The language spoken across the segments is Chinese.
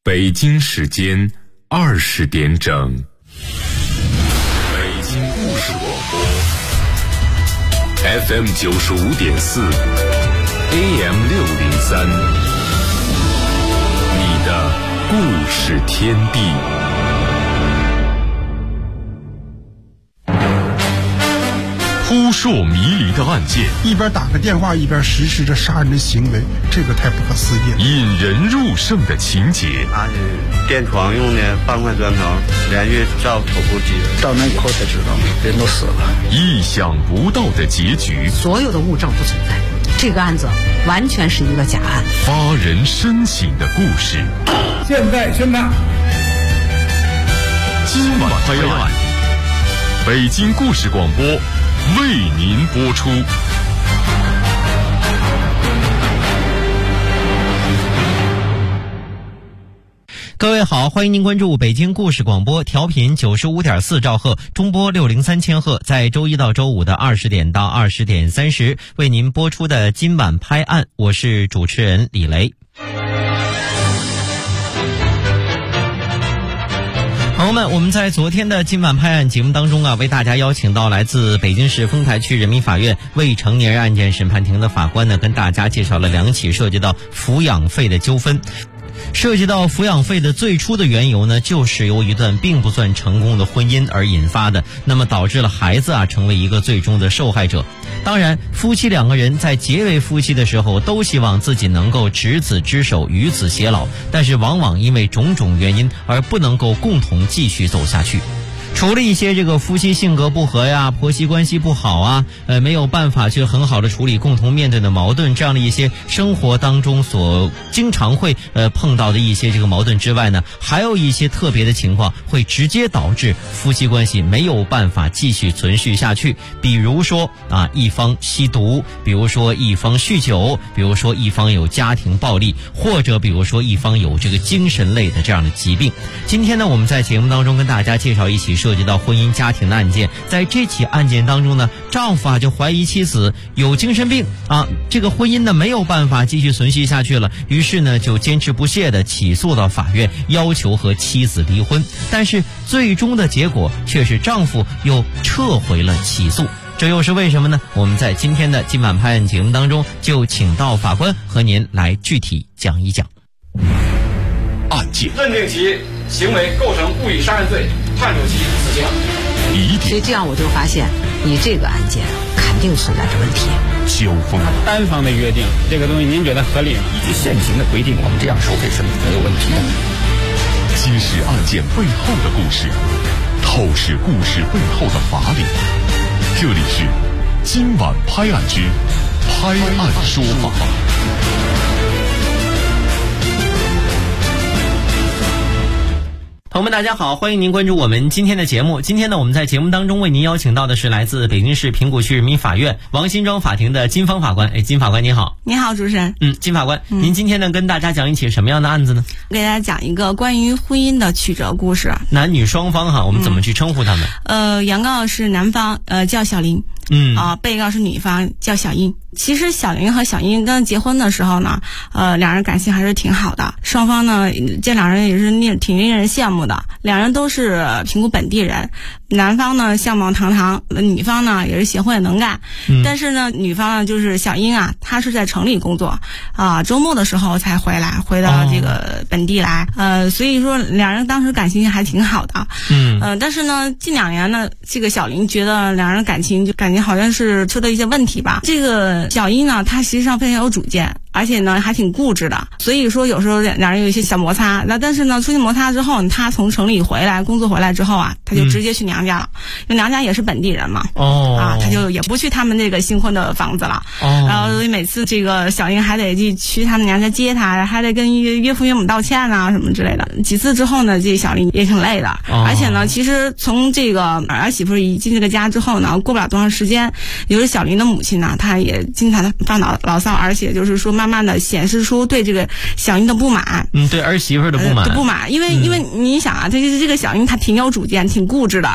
北京时间20点整，北京故事广播 FM 95.4 AM 603，你的故事天地。扑朔迷离的案件， 一边打个电话一边实施着杀人的行为，这个太不可思议了。 引人入胜的情节， 他是电床用的半块砖头连续照头部击， 到那以后才知道人都死了。 意想不到的结局， 所有的物证不存在，这个案子完全是一个假案。 发人深省的故事， 现在宣判， 今晚拍案，北京故事广播为您播出。 各位好，欢迎您关注北京故事广播，调频95.4兆赫，中波603千赫，在周一到周五的20点到20点30为您播出的今晚拍案，我是主持人李雷。朋友们，我们在昨天的今晚拍案节目当中为大家邀请到来自北京市丰台区人民法院未成年人案件审判庭的法官跟大家介绍了2起涉及到抚养费的纠纷。涉及到抚养费的最初的缘由就是由一段并不算成功的婚姻而引发的，那么导致了孩子成为一个最终的受害者。当然，夫妻2个人在结为夫妻的时候都希望自己能够执子之手，与子偕老，但是往往因为种种原因而不能够共同继续走下去。除了一些这个夫妻性格不合呀，婆媳关系不好没有办法去很好的处理共同面对的矛盾，这样的一些生活当中所经常会碰到的一些这个矛盾之外还有一些特别的情况会直接导致夫妻关系没有办法继续存续下去。比如说一方吸毒，比如说一方酗酒，比如说一方有家庭暴力，或者比如说一方有这个精神类的这样的疾病。今天我们在节目当中跟大家介绍一起涉及到婚姻家庭的案件。在这起案件当中丈夫就怀疑妻子有精神病这个婚姻没有办法继续存续下去了，于是就坚持不懈地起诉到法院，要求和妻子离婚。但是最终的结果却是丈夫又撤回了起诉，这又是为什么呢？我们在今天的今晚拍案节目当中就请到法官和您来具体讲一讲案件， 认定其行为构成故意杀人罪，判处其死刑。 所以这样我就发现你这个案件肯定存在着问题。 交锋， 单方的约定这个东西您觉得合理吗？ 以现行的规定，我们这样收费是没有问题的。 揭示案件背后的故事，透视故事背后的法理。这里是今晚拍案之拍案说法。 朋友们大家好，欢迎您关注我们今天的节目。今天我们在节目当中为您邀请到的是来自北京市平谷区人民法院王辛庄法庭的金芳法官。金法官你好。 你好，主持人。 金法官，您今天跟大家讲一起什么样的案子呢？ 给大家讲一个关于婚姻的曲折故事。 男女双方我们怎么去称呼他们？ 原告是男方叫小林，被告是女方叫小英。其实小林和小英刚结婚的时候呢，两人感情还是挺好的，双方呢这两人也是挺令人羡慕的。两人都是平谷本地人，男方呢相貌堂堂，女方呢也是贤惠能干。但是呢，女方呢就是小英她是在城里工作周末的时候才回到这个本地来，所以说两人当时感情还挺好的。但是呢，近2年呢，这个小林觉得两人感情就感觉好像是出了一些问题吧。这个小英呢，她实际上非常有主见，而且呢还挺固执的，所以说有时候两人有一些小摩擦。但是呢，出现摩擦之后，她从城里工作回来之后她就直接去娘家了，因为娘家也是本地人嘛。她就也不去他们那个新婚的房子了。然后所以每次这个小英还得去他们娘家接她，还得跟岳父岳母道歉什么之类的。几次之后呢，这小林也挺累的。而且呢，其实从这个儿媳妇一进这个家之后呢，过不了多长时间，有时小林的母亲呢，她也经常发牢骚，而且就是说慢慢的显示出对这个小英的不满。 对儿媳妇的不满。 因为你想这个小英她挺有主见，挺固执的，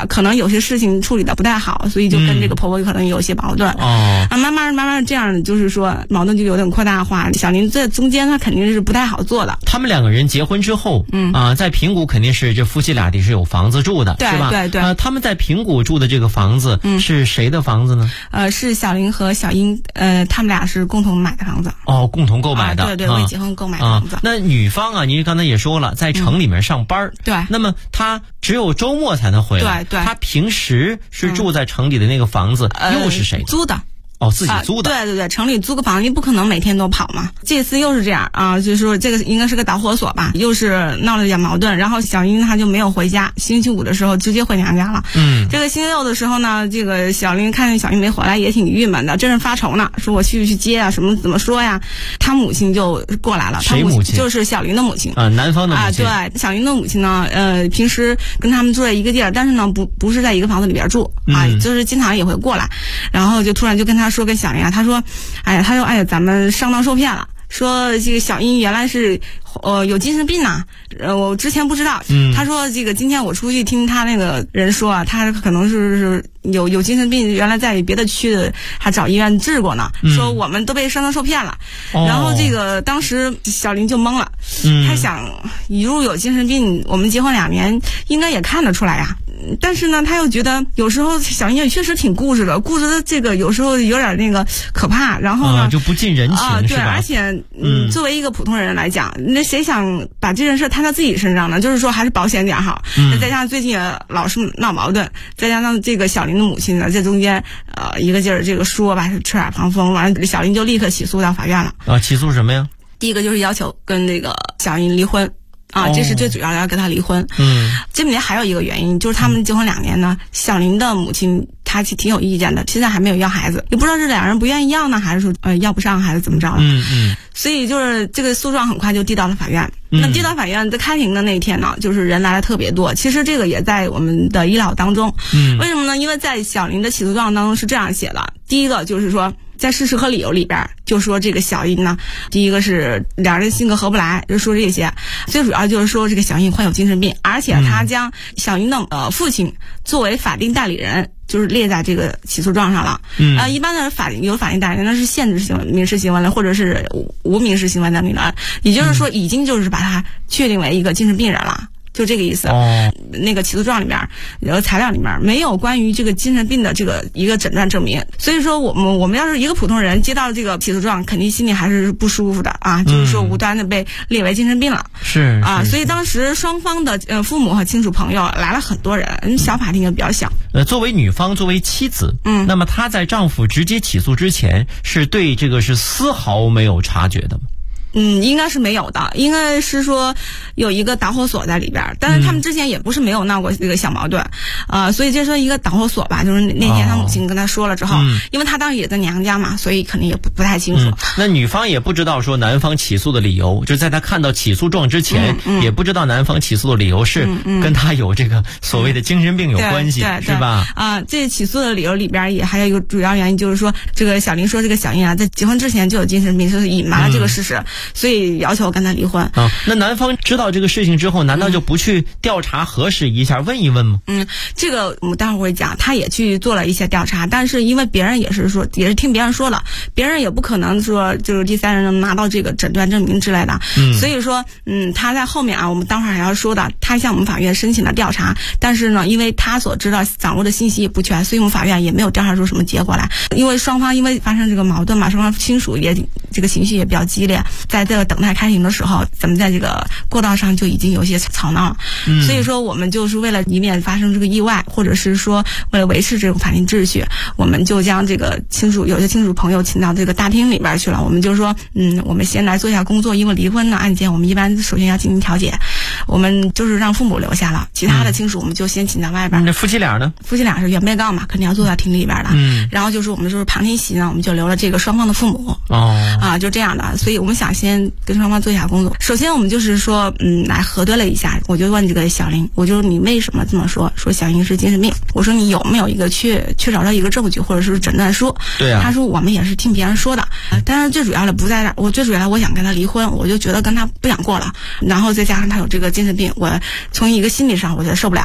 可能有些事情处理的不太好，所以就跟这个婆婆可能有些矛盾。慢慢这样就是说矛盾就有点扩大化。小林在中间她肯定是不太好做的。 他们两个人结婚之后，在平谷肯定是这夫妻俩得是有房子住的， 对是吧？ 对。 他们在平谷住的这个房子，是谁的房子呢？ 是小林和小英，他们俩是共同买的房子。 共同购买的。 对，为结婚购买的房子。 那女方啊，您刚才也说了，在城里面上班。 对。 那么她只有周末才能回来。 对。 她平时是住在城里的那个房子，又是谁租的？ 自己租的。 对，城里租个房，你不可能每天都跑嘛。这次又是这样啊，就是说这个应该是个导火索吧，又是闹了点矛盾，然后小英她就没有回家，星期五的时候直接回娘家了。这个星期六的时候呢，这个小林看见小英没回来，也挺郁闷的，真是发愁呢，说我去接啊，怎么说呀？他母亲就过来了。 谁母亲？ 就是小林的母亲男方的母亲。 对，小林的母亲呢，平时跟他们住在一个地儿，但是呢，不是在一个房子里边住就是经常也会过来，然后就突然就跟他说，跟小林啊，他说，咱们上当受骗了。说这个小英原来是有精神病呐，我之前不知道。他说这个今天我出去听他那个人说啊，他可能是有精神病，原来在别的区的还找医院治过呢。说我们都被上当受骗了。然后这个当时小林就懵了，他想如果有精神病，我们结婚2年应该也看得出来呀。但是呢，他又觉得有时候小英也确实挺固执的这个有时候有点那个可怕，然后呢就不近人情对，而且作为一个普通人来讲，那谁想把这件事摊到自己身上呢？就是说还是保险点好。再加上最近也老是闹矛盾，再加上这个小林的母亲呢在中间一个劲儿这个说吧是吹耳旁风，完了小林就立刻起诉到法院了。 起诉什么呀？ 第一个就是要求跟那个小英离婚。这是最主要的，要跟他离婚。这里面还有一个原因，就是他们结婚2年呢，小林的母亲她挺有意见的，现在还没有要孩子，也不知道是2人不愿意要呢，还是说要不上，还是怎么着了。所以就是这个诉状很快就递到了法院。那递到法院在开庭的那一天呢，就是人来的特别多。其实这个也在我们的医疗当中。为什么呢？因为在小林的起诉状当中是这样写的，第一个就是说在事实和理由里边就说这个小英呢，第一个是2人性格合不来，就说这些，最主要就是说这个小英患有精神病，而且他将小英的父亲作为法定代理人，就是列在这个起诉状上了。一般的有法定代理人那是限制民事行为人或者是无民事行为能力人，也就是说已经就是把他确定为一个精神病人了。就这个意思。那个起诉状里面材料里面没有关于这个精神病的这个一个诊断证明，所以说我们要是一个普通人接到这个起诉状，肯定心里还是不舒服的啊，就是说无端的被列为精神病了。所以当时双方的父母和亲属朋友来了很多人，小法庭也比较小。 作为女方，作为妻子，那么她在丈夫直接起诉之前，是对这个是丝毫没有察觉的吗？ 应该是没有的，应该是说有一个导火索在里边，但是他们之前也不是没有闹过这个小矛盾，所以就说一个导火索吧，就是那天他母亲跟他说了之后，因为他当时也在娘家嘛，所以肯定也不太清楚。 那女方也不知道说男方起诉的理由，就是在他看到起诉状之前，也不知道男方起诉的理由是跟他有这个所谓的精神病有关系，是吧？ 这起诉的理由里边也还有一个主要原因，就是说这个小林说这个小英啊，在结婚之前就有精神病，就是隐瞒了这个事实。所以要求跟他离婚。 那男方知道这个事情之后，难道就不去调查核实一下，问一问吗？ 这个我们待会儿会讲，他也去做了一些调查，但是因为别人也是听别人说了，别人也不可能说就是第三人能拿到这个诊断证明之类的。所以说他在后面我们待会儿还要说的，他向我们法院申请了调查，但是呢，因为他所知道掌握的信息也不全，所以我们法院也没有调查出什么结果来。因为双方发生这个矛盾嘛，双方亲属也这个情绪也比较激烈，在这个等待开庭的时候，咱们在这个过道上就已经有些吵闹了。所以说我们就是为了以免发生这个意外，或者是说为了维持这种法庭秩序，我们就将这个有些亲属朋友请到这个大厅里边去了。我们就说我们先来做一下工作，因为离婚的案件我们一般首先要进行调解，我们就是让父母留下了，其他的亲属我们就先请到外边。 那夫妻俩呢？ 夫妻俩是原被告嘛，肯定要坐在庭里边的。然后就是我们就是旁听席呢，我们就留了这个双方的父母。就这样的。所以我们想先跟双方做一下工作。首先我们就是说来核对了一下，我就问这个小林，我就说你为什么这么说小英是精神病？我说你有没有一个确找到一个证据或者是诊断书？ 对啊。 他说我们也是听别人说的，但是最主要的不在这儿，我最主要我想跟他离婚，我就觉得跟他不想过了，然后再加上他有这个精神病，我从一个心理上我觉得受不了。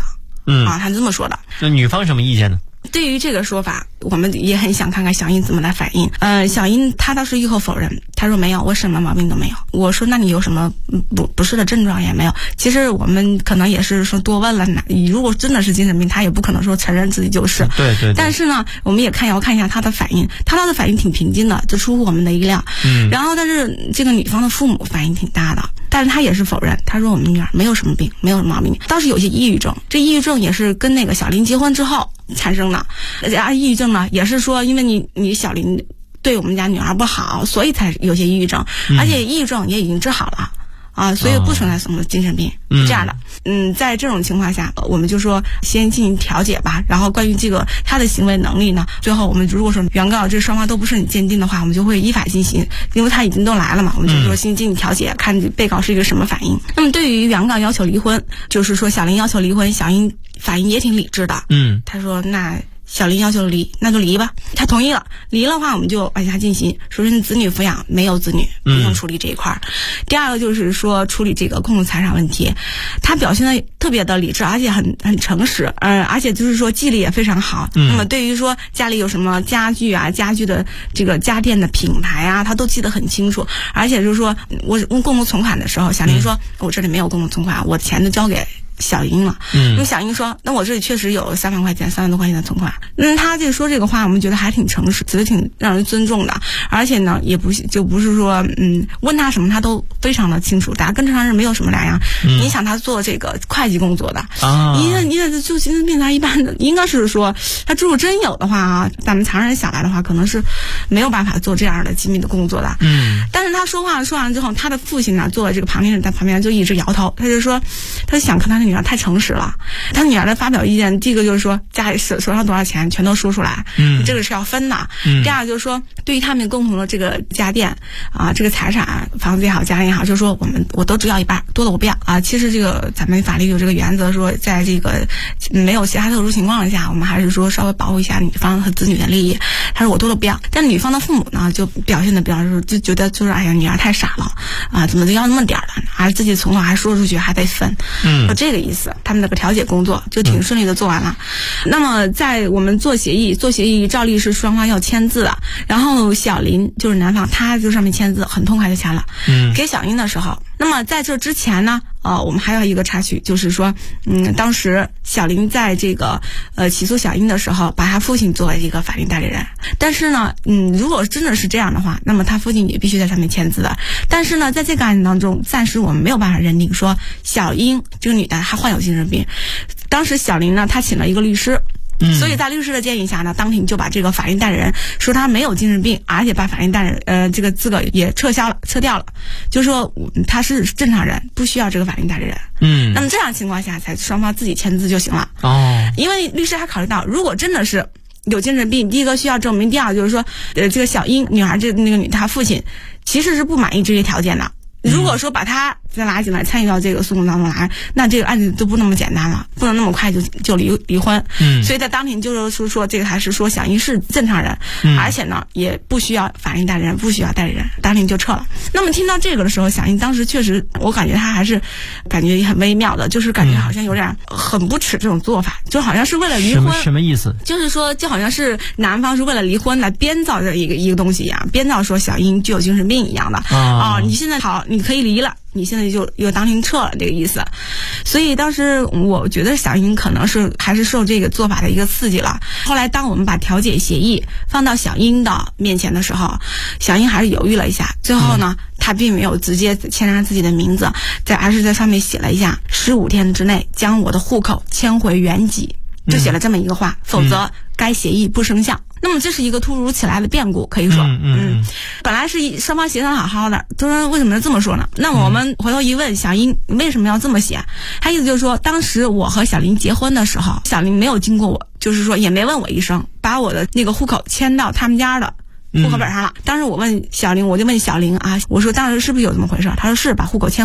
他这么说的。 那女方什么意见呢？ 对于这个说法，我们也很想看看小英怎么来反应。小英她倒是一口否认，她说没有，我什么毛病都没有。我说那你有什么不适的症状也没有？其实我们可能也是说多问了，如果真的是精神病，她也不可能说承认自己就是。 对。 但是呢，我们也要看一下她的反应，她的反应挺平静的，就出乎我们的意料。然后但是这个女方的父母反应挺大的，但是她也是否认，她说我们女儿没有什么病，没有什么毛病，倒是有些抑郁症。这抑郁症也是跟那个小林结婚之后产生的。抑郁症呢，也是说因为你小林对我们家女儿不好，所以才有些抑郁症，而且抑郁症也已经治好了所以不存在什么精神病，这样的。在这种情况下，我们就说先进行调解吧。然后关于这个他的行为能力呢，最后我们如果说原告这双方都不是很坚定的话，我们就会依法进行，因为他已经都来了嘛，我们就说先进行调解，看被告是一个什么反应。那么对于原告要求离婚，就是说小林要求离婚，小英反应也挺理智的。他说那小林要求离，那就离吧。他同意了，离了的话我们就往下进行。首先子女抚养没有子女，不用处理这一块。第二个就是说处理这个共同财产问题，他表现的特别的理智，而且很诚实，而且就是说记忆力也非常好。那么对于说家里有什么家具啊、家具的这个家电的品牌啊，他都记得很清楚。而且就是说我问共同存款的时候，小林说我这里没有共同存款，我的钱都交给小英了。那么小英说那我这里确实有3万块钱、3万多块钱的存款。他这说这个话我们觉得还挺诚实，觉得挺让人尊重的。而且呢也不是说问他什么他都非常的清楚，大家跟正常人没有什么两样。你想他做这个会计工作的你看就精神病他一般的应该是说他如果真有的话咱们常人想来的话可能是没有办法做这样的机密的工作的。但是他说完了之后，他的父亲呢作为这个旁边人在旁边就一直摇头，他就说他想看他女儿太诚实了，他女儿的发表意见，第一个就是说家里手上多少钱全都说出来，这个是要分的。第二个就是说对于他们共同的这个家电这个财产房子也好家电也好，就是说我都只要一半，多的我不要其实这个咱们法律有这个原则说，在这个没有其他特殊情况下，我们还是说稍微保护一下女方和子女的利益。他说我多的不要，但女方的父母呢就表现的比较就觉得就是哎呀女儿太傻了怎么就要那么点的，还自己存款还说出去还得分，有这个意思。他们那个调解工作就挺顺利的做完了。那么在我们做协议照例是双方要签字的，然后小林就是男方他就上面签字很痛快就签了。给小英的时候，那么在这之前呢我们还有一个插曲，就是说当时小林在这个起诉小英的时候把他父亲作为一个法定代理人，但是呢如果真的是这样的话，那么他父亲也必须在上面签字的。但是呢在这个案件当中暂时我们没有办法认定说小英这个女的她患有精神病。当时小林呢他请了一个律师，所以在律师的建议下呢，当庭就把这个法定代理人说他没有精神病，而且把法定代理人这个资格也撤掉了，就说他是正常人，不需要这个法定代理人。那么这样情况下才双方自己签字就行了。因为律师还考虑到如果真的是有精神病，第一个需要证明，第二就是说这个小英女孩她父亲其实是不满意这些条件的。如果说把他再拉进来参与到这个诉讼当中来，那这个案子就不那么简单了，不能那么快就离婚。所以在当庭就是说这个还是说小英是正常人，而且呢也不需要法定代理人，不需要代理人，当庭就撤了。那么听到这个的时候，小英当时确实我感觉他还是感觉很微妙的，就是感觉好像有点很不耻这种做法，就好像是为了离婚。 什么意思？就是说就好像是男方是为了离婚来编造这一个东西一样，编造说小英具有精神病一样的。你现在好你可以离了，你现在就又当庭撤了这个意思。所以当时我觉得小英可能是还是受这个做法的一个刺激了。后来当我们把调解协议放到小英的面前的时候，小英还是犹豫了一下，最后呢她并没有直接签上自己的名字，而是在上面写了一下15天之内将我的户口迁回原籍，就写了这么一个话，否则该协议不生效。那么这是一个突如其来的变故，可以说本来是双方协商好好的，就说为什么要这么说呢？那么我们回头一问，小英为什么要这么写？他意思就是说当时我和小林结婚的时候，小林没有经过我，就是说也没问我一声，把我的那个户口迁到他们家的户口本上了。当时我就问小林我说当时是不是有这么回事？他说是，把户口迁过来了。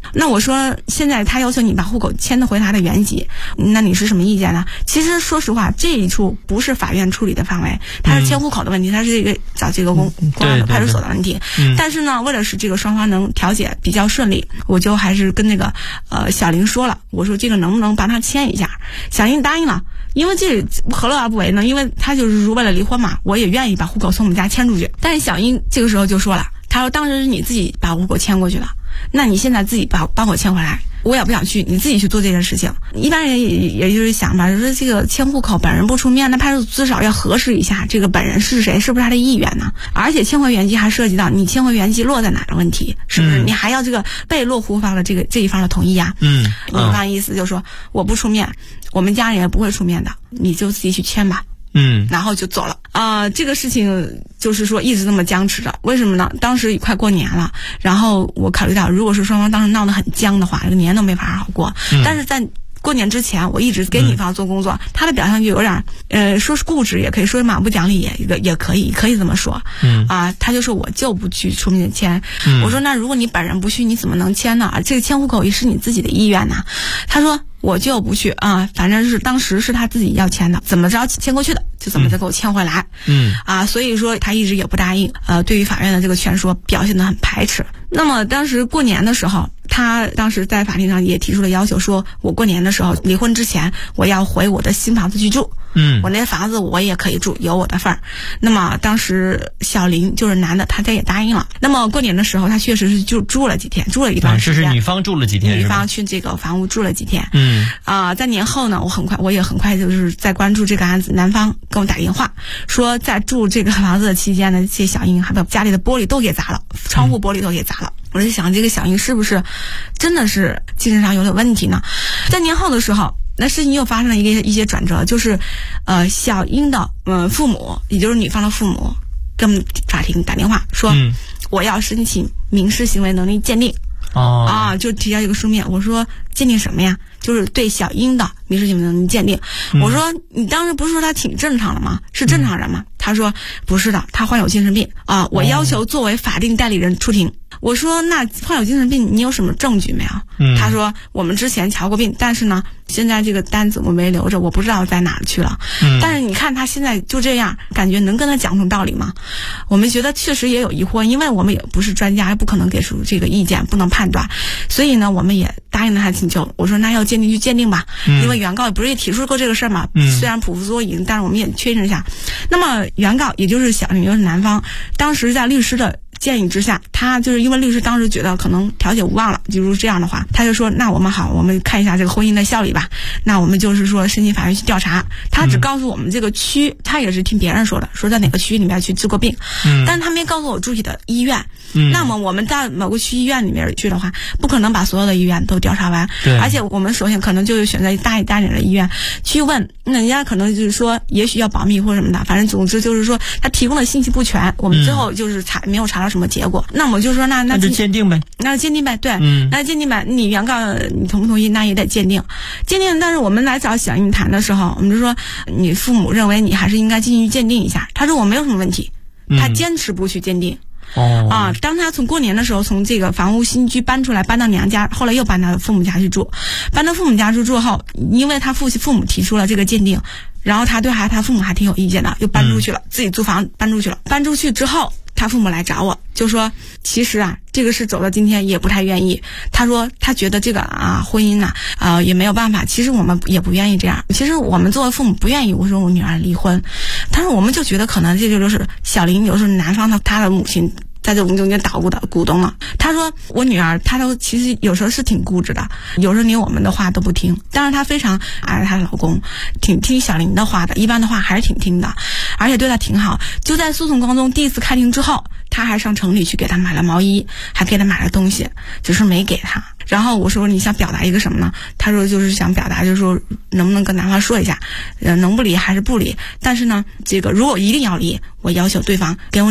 那我说现在他要求你把户口迁回他的原籍，那你是什么意见呢？其实说实话，这一处不是法院处理的范围，它是迁户口的问题，它是找这个公安的派出所的问题。但是呢，为了使这个双方能调解比较顺利，我就还是跟那个小林说了，我说这个能不能帮他迁一下？小林答应了。因为这何乐而不为呢？因为他就是为了离婚嘛，我也愿意把户口从我们家迁出去。但是小英这个时候就说了，他说当时是你自己把户口迁过去了，那你现在自己帮我迁回来，我也不想去，你自己去做这件事情。一般人也就是想吧，说这个迁户口本人不出面，那派出所至少要核实一下这个本人是谁，是不是他的意愿呢？而且迁回原籍还涉及到你迁回原籍落在哪的问题，是不是？你还要这个被落户方的这一方的同意呀？女方意思就是说我不出面，我们家人也不会出面的，你就自己去签吧。然后就走了这个事情就是说一直这么僵持着。为什么呢？当时也快过年了，然后我考虑到如果是双方当时闹得很僵的话，这个年都没法好过。但是在过年之前，我一直给女方做工作，她的表现就有点说是固执，也可以说是蛮不讲理，也可以这么说。她就说我就不去出面签。我说那如果你本人不去，你怎么能签呢？这个迁户口也是你自己的意愿呐。她说我就不去反正是当时是他自己要签的，怎么着迁过去的就怎么着给我迁回来。所以说他一直也不答应。对于法院的这个劝说表现得很排斥。那么当时过年的时候，他当时在法庭上也提出了要求，说我过年的时候离婚之前，我要回我的新房子去住。我那房子我也可以住，有我的份儿。那么当时小林就是男的，他也答应了。那么过年的时候，他确实是就住了几天，住了一段时间。 这是女方住了几天， 女方去这个房屋住了几天。在年后呢，我也很快就是在关注这个案子。男方跟我打电话说，在住这个房子的期间呢，这些小英还把家里的玻璃都给砸了，窗户玻璃都给砸了。我就想，这个小英是不是真的是精神上有点问题呢？在年后的时候，那事情又发生了一些转折，就是小英的父母，也就是女方的父母，跟法庭打电话说，我要申请民事行为能力鉴定。就提交一个书面。我说鉴定什么呀？就是对小英的民事行为能力鉴定。我说你当时不是说他挺正常的吗？是正常人吗？他说不是的，他患有精神病我要求作为法定代理人出庭。我说那患有精神病你有什么证据没有？他说我们之前瞧过病，但是呢现在这个单子我没留着，我不知道在哪去了。但是你看他现在就这样，感觉能跟他讲出道理吗？我们觉得确实也有疑惑，因为我们也不是专家，不可能给出这个意见，不能判断。所以呢我们也答应了他请求。我说那要鉴定就鉴定吧，因为原告不是也提出过这个事儿嘛，虽然匍匐作赢，但是我们也确认一下。那么原告也就是小林，就是男方，当时在律师的建议之下，他就是因为律师当时觉得可能调解无望了，就是这样的话，他就说那我们看一下这个婚姻的效力吧。那我们就是说申请法院去调查。他只告诉我们这个区，他也是听别人说的，说在哪个区里面去治过病，但他没告诉我具体的医院。那么我们在某个区医院里面去的话，不可能把所有的医院都调查完，而且我们首先可能就是选择大一点的医院去问，那人家可能就是说也许要保密或者什么的，反正总之就是说他提供的信息不全，我们最后就是没有查到什么结果。那我就说那就鉴定呗， 那鉴定呗，对，那鉴定呗，你原告你同不同意？那也得鉴定。但是我们来找小英谈的时候，我们就说你父母认为你还是应该进去鉴定一下。他说我没有什么问题，他坚持不去鉴定。当他从过年的时候从这个房屋新居搬出来，搬到娘家，后来又搬到父母家去住。搬到父母家去住后，因为他父母提出了这个鉴定，然后他对他父母还挺有意见的，又搬出去了，自己租房搬出去了。搬出去之后，他父母来找我，就说其实这个事走到今天也不太愿意。他说他觉得这个婚姻也没有办法，其实我们也不愿意这样。其实我们作为父母不愿意我说我女儿离婚，但是我们就觉得可能这就是小林，有时候男方他的母亲在这中间捣鼓的股东了。他说我女儿她都其实有时候是挺固执的，有时候连我们的话都不听，当然她非常爱她的老公，挺听小林的话的，一般的话还是挺听的，而且对她挺好。就在诉讼当中第一次开庭之后，他还上城里去给她买了毛衣，还给她买了东西，只是没给她。然后我说你想表达一个什么呢？他说就是想表达就是说能不能跟男方说一下，能不离还是不离，但是呢这个如果一定要离，我要求对方给我女儿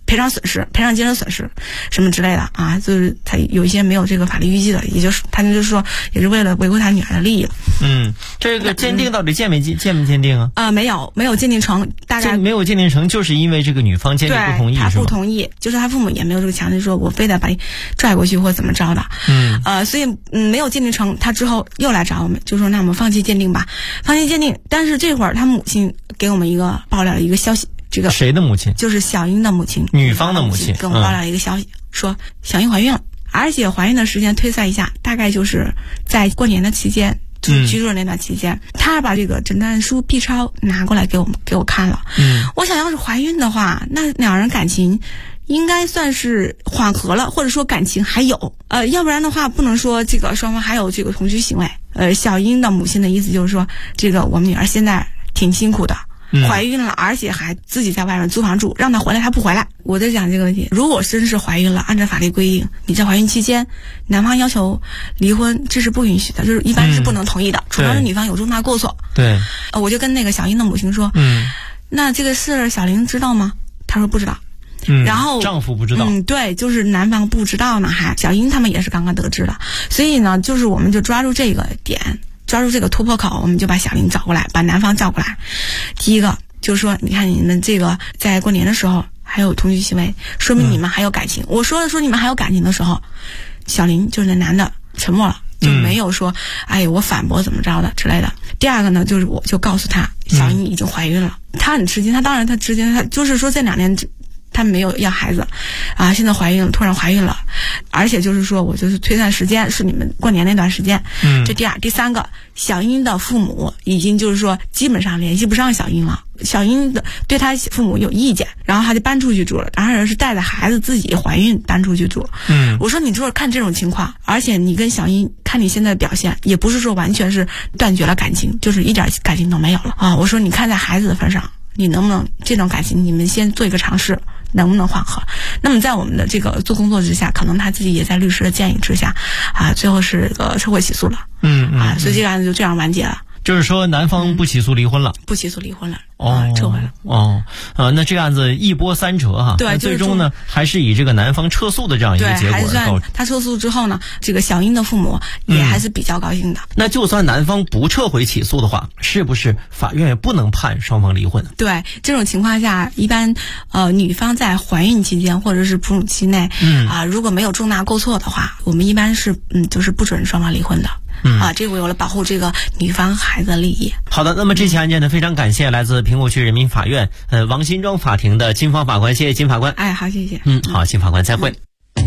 赔偿损失、赔偿精神损失什么之类的啊，就是他有一些没有这个法律依据的，也就是他就是说也是为了维护他女儿的利益。 这个鉴定到底鉴没鉴定啊？ 没有鉴定成，大概没有鉴定成，就是因为这个女方坚决不同意， 他不同意，就是他父母也没有这个强制说我非得把你拽过去或怎么着的。所以没有鉴定成，他之后又来找我们，就说那我们放弃鉴定吧，放弃鉴定。但是这会儿他母亲给我们爆料了一个消息。这个谁的母亲？ 就是小英的母亲， 女方的母亲给我们爆料一个消息，说小英怀孕了，而且怀孕的时间推算一下，大概就是在过年的期间，居住的那段期间，她把这个诊断书 B 超拿过来给我看了。我想要是怀孕的话，那两人感情应该算是缓和了，或者说感情还有，要不然的话不能说这个双方还有这个同居行为。小英的母亲的意思就是说，这个我们女儿现在挺辛苦的。怀孕了，而且还自己在外面租房住，让她回来她不回来。我在讲这个问题，如果真是怀孕了，按照法律规定，你在怀孕期间，男方要求离婚，这是不允许的，就是一般是不能同意的，除非是女方有重大过错。 对， 我就跟那个小英的母亲说，那这个事小玲知道吗？她说不知道。然后丈夫不知道。 对，就是男方不知道呢，还小英他们也是刚刚得知的，所以呢，就是我们就抓住这个点。抓住这个突破口，我们就把小玲找过来，把男方叫过来。第一个就是说，你看你们这个在过年的时候还有同居行为，说明你们还有感情。我说你们还有感情的时候，小玲就是那男的沉默了，就没有说我反驳怎么着的之类的。第二个呢，就是我就告诉他，小英已经怀孕了。他很吃惊，他吃惊，他就是说这2年他没有要孩子，现在怀孕了，突然怀孕了，而且就是说我就是推算时间是你们过年那段时间。这第二，第三个，小英的父母已经就是说基本上联系不上小英了，小英的对他父母有意见，然后他就搬出去住了，然后是带着孩子自己怀孕搬出去住。我说你就是看这种情况，而且你跟小英看你现在的表现，也不是说完全是断绝了感情，就是一点感情都没有了我说你看在孩子的份上，你能不能这种感情你们先做一个尝试，能不能缓和？那么在我们的这个做工作之下，可能他自己也在律师的建议之下最后是撤回起诉了。所以这个案子就这样完结了。 就是说男方不起诉离婚了， 不起诉离婚了， 撤回了。那这个案子一波三折哈。 对， 最终呢还是以这个男方撤诉的这样一个结果而告。 他撤诉之后呢，这个小英的父母也还是比较高兴的。 那就算男方不撤回起诉的话，是不是法院也不能判双方离婚？ 对，这种情况下，一般女方在怀孕期间或者是哺乳期内如果没有重大过错的话，我们一般是就是不准双方离婚的。这个为了保护这个女方孩子的利益。 好的，那么这起案件呢，非常感谢来自苹果区人民法院王辛庄法庭的金芳法官，谢谢金法官。 好，谢谢。 好，金法官再会。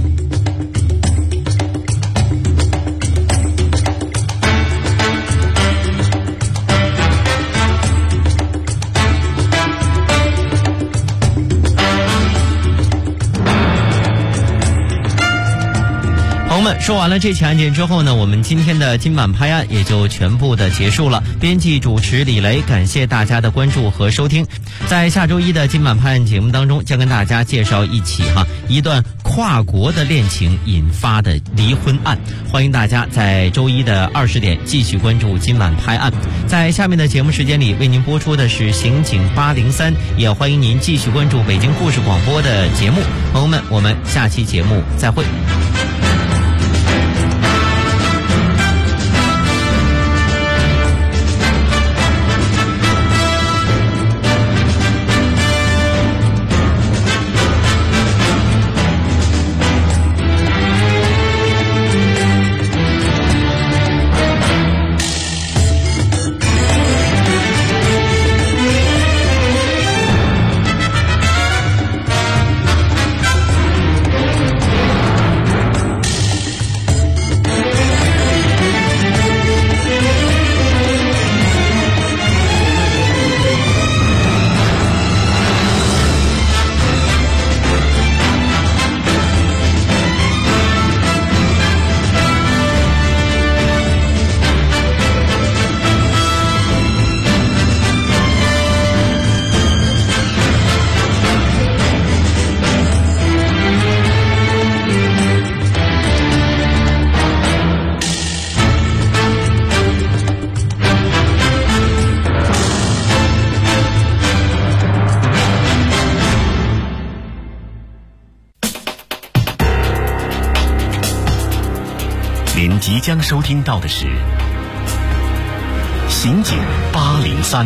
朋友们，说完了这起案件之后呢，我们今天的今晚拍案也就全部的结束了。编辑主持李雷，感谢大家的关注和收听。在下周一的今晚拍案节目当中，将跟大家介绍一段跨国的恋情引发的离婚案。欢迎大家在周一的20点继续关注今晚拍案。在下面的节目时间里，为您播出的是刑警803，也欢迎您继续关注北京故事广播的节目。朋友们，我们下期节目再会。 您即将收听到的是《刑警803》。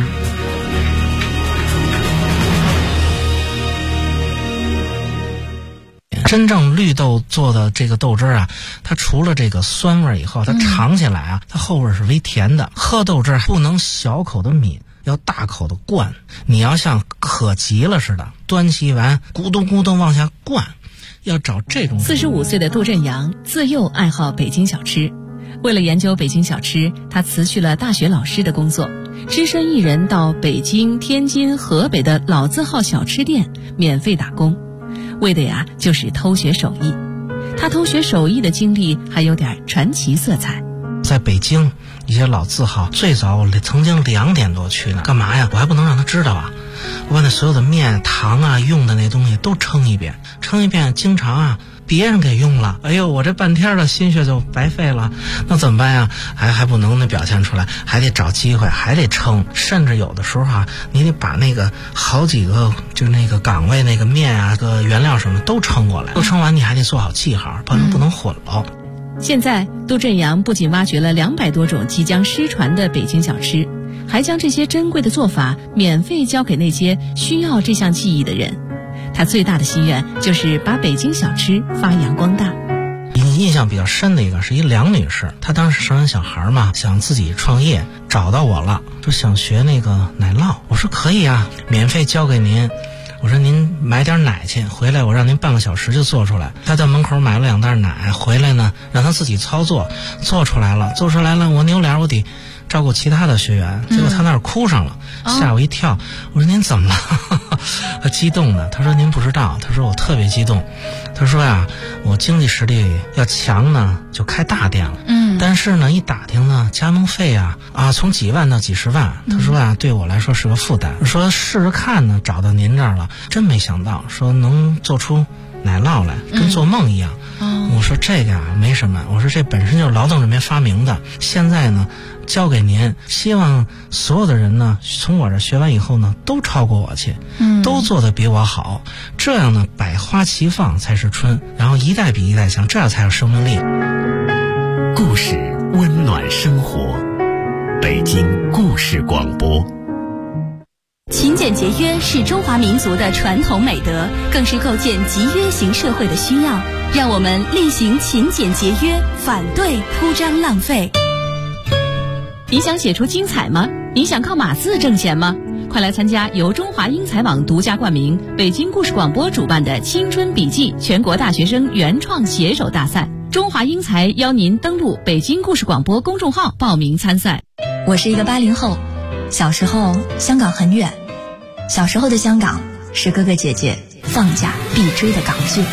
真正绿豆做的这个豆汁啊，它除了这个酸味以后，它尝起来啊，它后味是微甜的。喝豆汁不能小口的抿，要大口的灌。你要像渴急了似的，端起碗咕咚咕咚往下灌，要找这种。 45岁的杜振阳自幼爱好北京小吃，为了研究北京小吃，他辞去了大学老师的工作，只身一人到北京、天津、河北的老字号小吃店免费打工。为的呀，就是偷学手艺。他偷学手艺的经历还有点传奇色彩。 在北京一些老字号，最早我曾经2点多去呢，干嘛呀？我还不能让他知道啊！我把那所有的面、糖啊、用的那东西都称一遍，经常啊别人给用了，哎呦，我这半天的心血就白费了。那怎么办呀？还不能表现出来，还得找机会，还得称。甚至有的时候啊，你得把那个好几个就是那个岗位那个面啊、个原料什么都称过来，都称完你还得做好记号，不能混了。 现在杜振阳不仅挖掘了200多种即将失传的北京小吃，还将这些珍贵的做法免费教给那些需要这项技艺的人。他最大的心愿就是把北京小吃发扬光大。 印象比较深的一个是一梁女士，她当时生完小孩嘛，想自己创业，找到我了，说想学那个奶酪。我说可以啊，免费教给您。我说您买点奶去，回来我让您半个小时就做出来。他在门口买了2袋奶，回来呢让他自己操作，做出来了。我扭脸我得照顾其他的学员，结果他那儿哭上了，吓我一跳。我说您怎么了？他激动的，他说您不知道，他说我特别激动。他说呀，我经济实力要强呢，就开大店了。但是呢，一打听呢，加盟费啊从几万到几十万。他说啊，对我来说是个负担。说试试看呢，找到您这儿了，真没想到，说能做出奶酪来，跟做梦一样。我说这个啊没什么，我说这本身就是劳动人民发明的，现在呢交给您，希望所有的人呢从我这学完以后呢都超过我去，都做得比我好，这样呢百花齐放才是春，然后一代比一代强，这样才有生命力。 故事温暖生活，北京故事广播。 勤俭节约是中华民族的传统美德，更是构建集约型社会的需要。让我们厉行勤俭节约，反对铺张浪费。 你想写出精彩吗？你想靠码字挣钱吗？快来参加由中华英才网独家冠名、北京故事广播主办的青春笔记全国大学生原创写手大赛。中华英才邀您登录北京故事广播公众号报名参赛。 我是一个80后，小时候香港很远，小时候的香港是哥哥姐姐放假必追的港剧。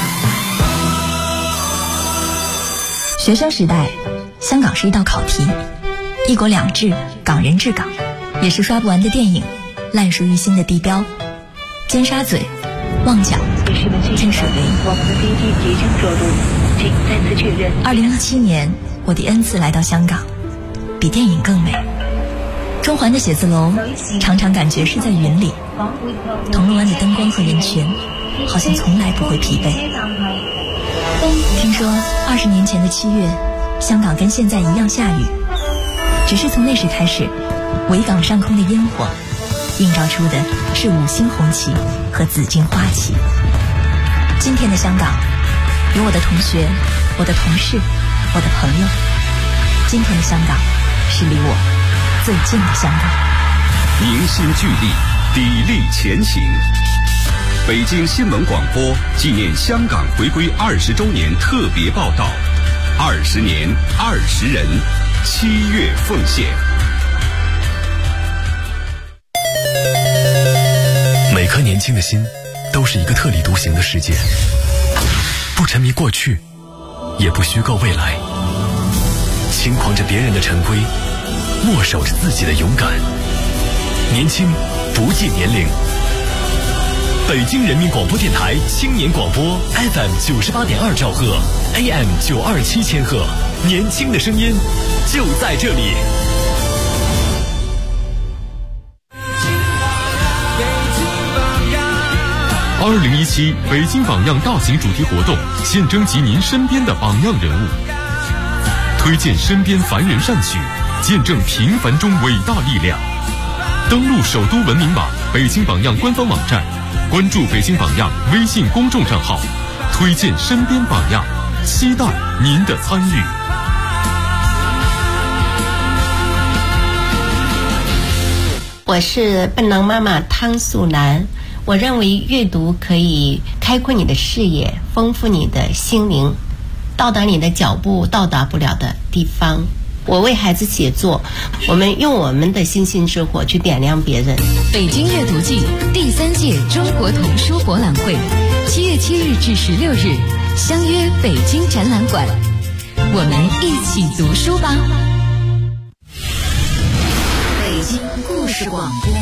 学生时代，香港是一道考题，一国两制，港人治港，也是刷不完的电影，烂熟于心的地标，尖沙咀、旺角、天水围。我们的飞机即将着陆，请再次确认。2017年，我第N次来到香港，比电影更美。中环的写字楼常常感觉是在云里，铜锣湾的灯光和人群好像从来不会疲惫。听说20年前的7月，香港跟现在一样下雨，只是从那时开始，维港上空的烟火映照出的是5星红旗和紫荆花旗。今天的香港，有我的同学，我的同事，我的朋友。今天的香港是离我最近的香港。 凝心聚力，砥砺前行。北京新闻广播纪念香港回归20周年特别报道，20年20人，7月奉献。 每颗年轻的心都是一个特立独行的世界，不沉迷过去，也不虚构未来，轻狂着别人的陈规，握手着自己的勇敢。年轻不计年龄。北京人民广播电台青年广播 FM 98.2兆赫 AM 927千赫，年轻的声音就在这里。 2017北京榜样大型主题活动，现征集您身边的榜样人物。 推荐身边凡人善举，见证平凡中伟大力量。登录首都文明网北京榜样官方网站，关注北京榜样微信公众账号，推荐身边榜样，期待您的参与。 我是笨狼妈妈汤素兰。我认为阅读可以开阔你的视野，丰富你的心灵，到达你的脚步到达不了的地方。我为孩子写作，我们用我们的星星之火去点亮别人。 北京阅读季第3届中国童书博览会7月7日至16日相约北京展览馆，我们一起读书吧。 北京故事广播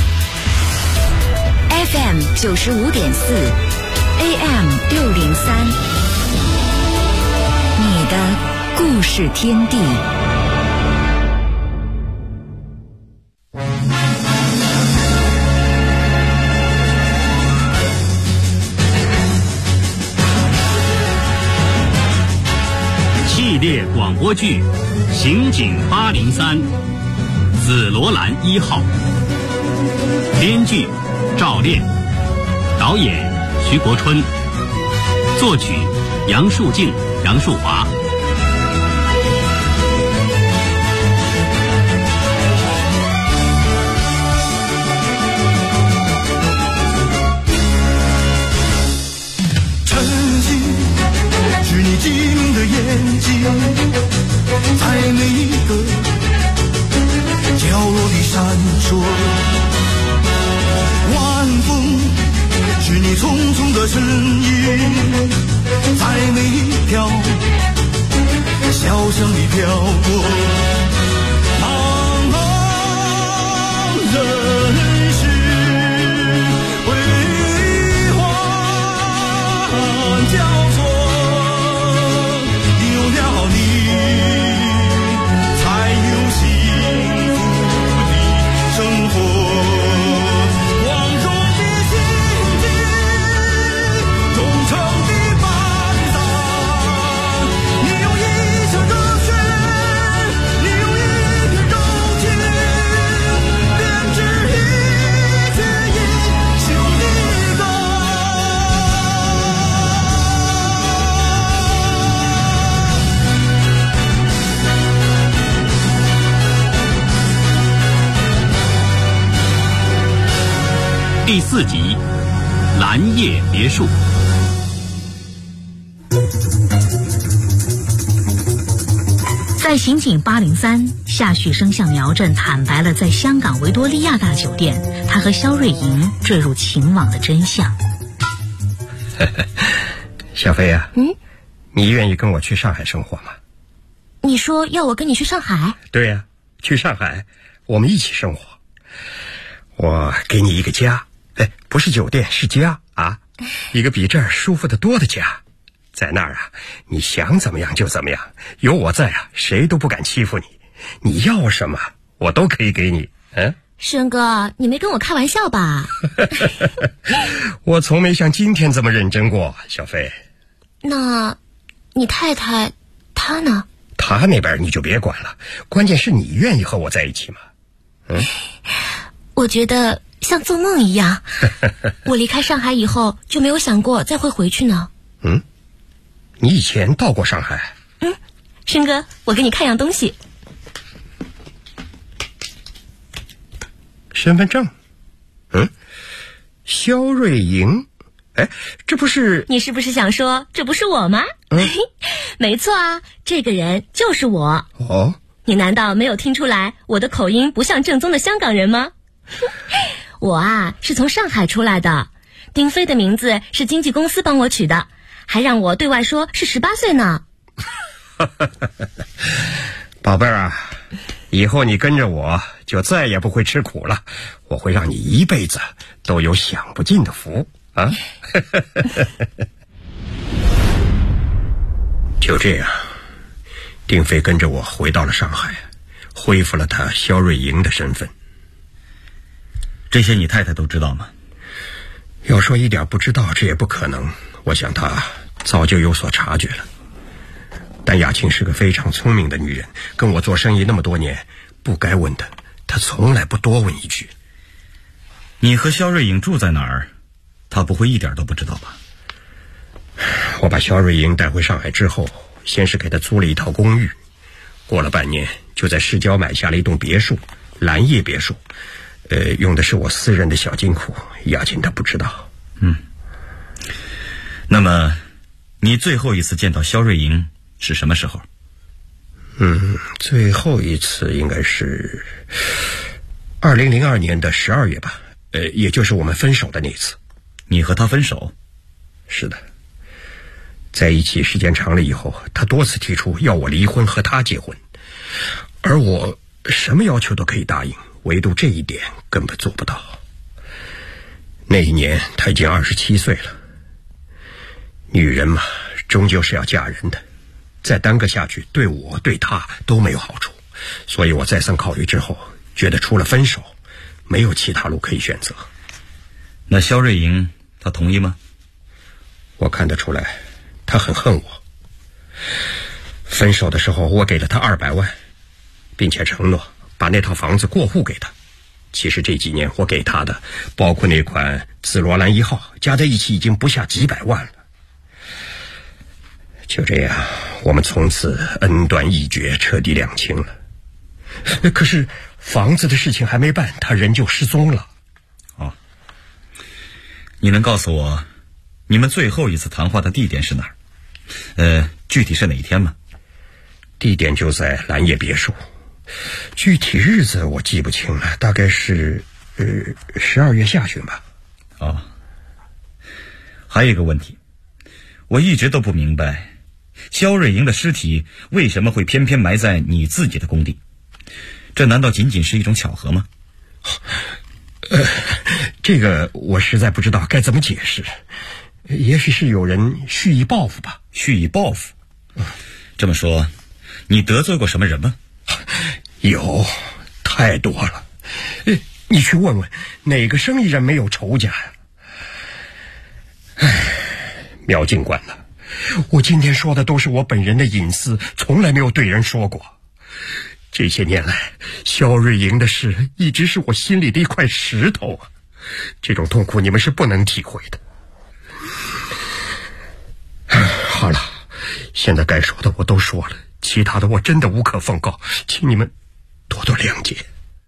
FM 95.4 AM 603，你的故事天地。 系列广播剧《刑警803》，紫罗兰1号，编剧赵炼，导演徐国春，作曲杨树静、杨树华。 晨曦是你晶莹的眼睛，在每一个角落里闪烁。晚风是你匆匆的身影，在每一条小巷里飘过。茫茫人世辉煌交错，有了你才有幸福的生活。 第4集，蓝叶别墅。 在刑警803，夏旭生向苗振坦白了在香港维多利亚大酒店他和肖瑞莹坠入情网的真相。 小飞啊，你愿意跟我去上海生活吗？ 你说要我跟你去上海？ 对呀，去上海，我们一起生活。我给你一个家，不是酒店，是家啊，一个比这儿舒服得多的家。在那儿啊，你想怎么样就怎么样，有我在啊，谁都不敢欺负你。你要什么，我都可以给你。 轩哥，你没跟我开玩笑吧？ 我从没像今天这么认真过，小飞。 那，你太太她呢？ 她那边你就别管了，关键是你愿意和我在一起吗？ 我觉得像做梦一样。我离开上海以后就没有想过再会回去呢。 你以前到过上海？ 轩哥，我给你看样东西。 身份证。肖瑞莹。这不是…… 你是不是想说这不是我吗？没错啊，这个人就是我。 哦， 你难道没有听出来我的口音不像正宗的香港人吗？我啊是从上海出来的，丁飞的名字是经纪公司帮我取的，还让我对外说是18岁呢。 宝贝儿啊，以后你跟着我就再也不会吃苦了，我会让你一辈子都有享不尽的福啊。就这样，丁飞跟着我回到了上海，恢复了他肖瑞莹的身份。 这些你太太都知道吗？ 要说一点不知道，这也不可能。我想她早就有所察觉了。 但雅琴是个非常聪明的女人，跟我做生意那么多年，不该问的她从来不多问一句。 你和肖瑞颖住在哪儿？她不会一点都不知道吧？ 我把肖瑞颖带回上海之后，先是给她租了一套公寓，过了半年就在市郊买下了一栋别墅，蓝叶别墅，用的是我私人的小金库，雅琴她不知道。 那么你最后一次见到肖瑞颖是什么时候？ 最后一次应该是2002年的12月吧，也就是我们分手的那次。 你和他分手？ 是的，在一起时间长了以后，他多次提出要我离婚和他结婚，而我什么要求都可以答应，唯独这一点根本做不到。那一年他已经27岁了，女人嘛，终究是要嫁人的，再耽搁下去对我对他都没有好处，所以我再三考虑之后，觉得除了分手没有其他路可以选择。 那肖瑞颖她同意吗？ 我看得出来她很恨我。分手的时候我给了她200万，并且承诺把那套房子过户给她。其实这几年我给她的，包括那款紫罗兰1号，加在一起已经不下几百万了。就这样，我们从此恩断义绝，彻底两清了。可是房子的事情还没办，他人就失踪了。 你能告诉我你们最后一次谈话的地点是哪儿？具体是哪一天吗？ 地点就在蓝叶别墅，具体日子我记不清了，大概是12月下旬吧。 还有一个问题，我一直都不明白，肖瑞莹的尸体为什么会偏偏埋在你自己的工地？这难道仅仅是一种巧合吗？ 这个我实在不知道该怎么解释，也许是有人蓄意报复吧。 蓄意报复？这么说，你得罪过什么人吗？ 有，太多了。你去问问哪个生意人没有仇家呀？苗警官呢？我今天说的都是我本人的隐私，从来没有对人说过。这些年来，肖瑞莹的事一直是我心里的一块石头啊，这种痛苦你们是不能体会的。好了，现在该说的我都说了，其他的我真的无可奉告，请你们多多谅解。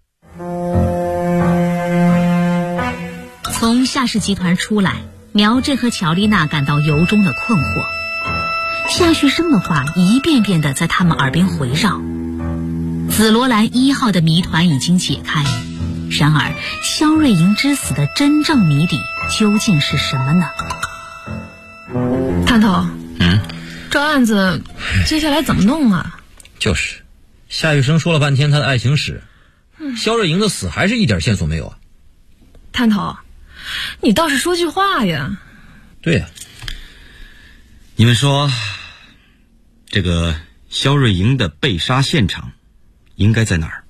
从夏氏集团出来，苗振和乔丽娜感到由衷的困惑。夏旭生的话一遍遍地在他们耳边回绕。紫罗兰1号的谜团已经解开，然而肖瑞莹之死的真正谜底究竟是什么呢？ 探头，这案子接下来怎么弄啊？ 就是夏玉生说了半天他的爱情史，肖瑞莹的死还是一点线索没有啊。 探头，你倒是说句话呀。 对呀， 你们说这个肖瑞莹的被杀现场应该在哪儿？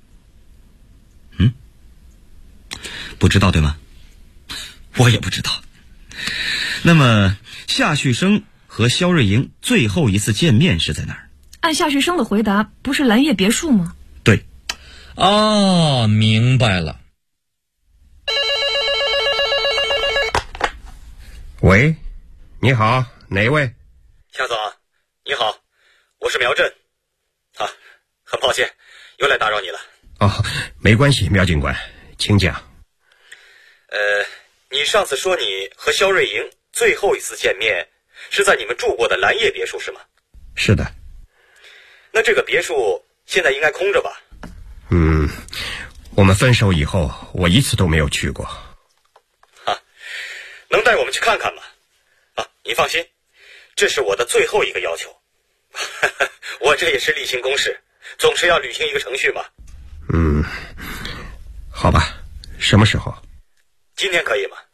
不知道对吗？我也不知道。那么夏旭生和肖瑞莹最后一次见面是在哪儿？ 按夏旭生的回答，不是蓝叶别墅吗？ 对。 明白了。 喂，你好，哪位？ 夏总，你好，我是苗振。很抱歉，又来打扰你了。 没关系，苗警官，请讲。 你上次说你和肖瑞莹最后一次见面是在你们住过的蓝叶别墅是吗？ 是的。 那这个别墅现在应该空着吧？ 我们分手以后，我一次都没有去过。 能带我们去看看吗？你放心，这是我的最后一个要求。我这也是例行公事，总是要履行一个程序嘛。 好吧，什么时候？ 今天可以吗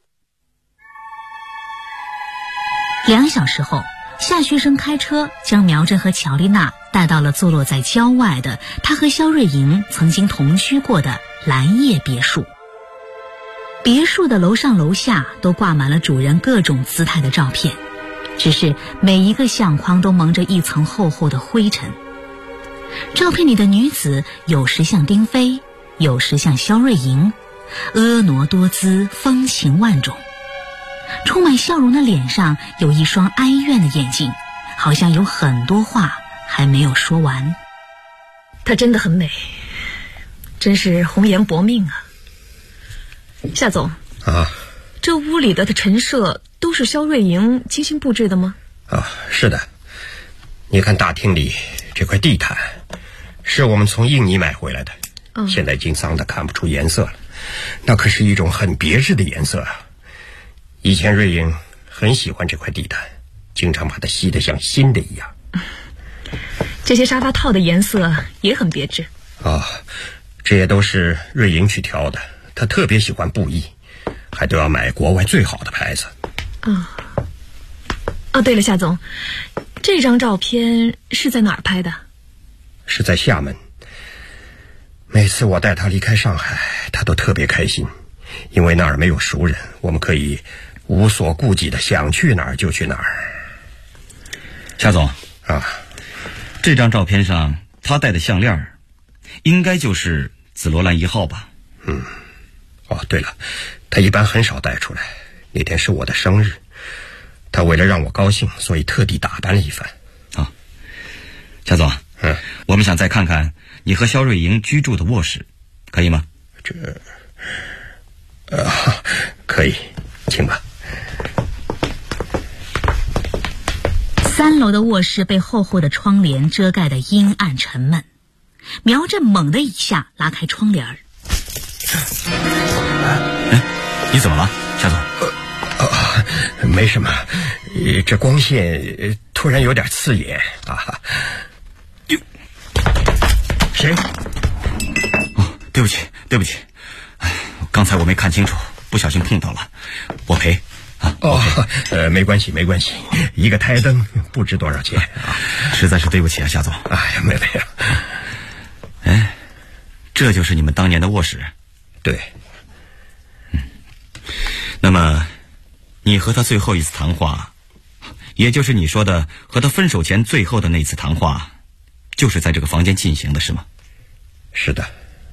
？2小时后，夏旭生开车将苗振和乔丽娜带到了坐落在郊外的他和肖瑞莹曾经同居过的蓝叶别墅。别墅的楼上楼下都挂满了主人各种姿态的照片， 只是每一个相框都蒙着一层厚厚的灰尘。照片里的女子有时像丁飞，有时像肖瑞莹，婀娜多姿，风情万种。充满笑容的脸上有一双哀怨的眼睛，好像有很多话还没有说完。 她真的很美，真是红颜薄命啊。夏总啊， 这屋里的陈设都是肖瑞莹精心布置的吗？ 啊，是的。你看大厅里这块地毯是我们从印尼买回来的，现在已经脏得看不出颜色了，那可是一种很别致的颜色啊。以前瑞莹很喜欢这块地毯，经常把它吸得像新的一样。 这些沙发套的颜色也很别致啊，这也都是瑞莹去挑的，她特别喜欢布艺，还都要买国外最好的牌子。 对了，夏总，这张照片是在哪儿拍的？ 是在厦门。每次我带她离开上海，她都特别开心，因为那儿没有熟人，我们可以无所顾忌的想去哪儿就去哪儿。 夏总啊， 这张照片上他戴的项链应该就是紫罗兰1号吧？ 对了，他一般很少带出来，那天是我的生日，他为了让我高兴，所以特地打扮了一番。 夏总，我们想再看看你和肖瑞莹居住的卧室，可以吗？ 可以，请吧。 3楼的卧室被厚厚的窗帘遮盖得阴暗沉闷，苗振猛地一下拉开窗帘。 你怎么了，夏总？ 没什么，这光线突然有点刺眼啊。谁？ 对不起，刚才我没看清楚，不小心碰到了，我赔。 没关系，一个台灯不值多少钱啊， 实在是对不起啊，夏总。 没有。 这就是你们当年的卧室？ 对。 那么你和他最后一次谈话，也就是你说的和他分手前最后的那次谈话，就是在这个房间进行的是吗？ 是的。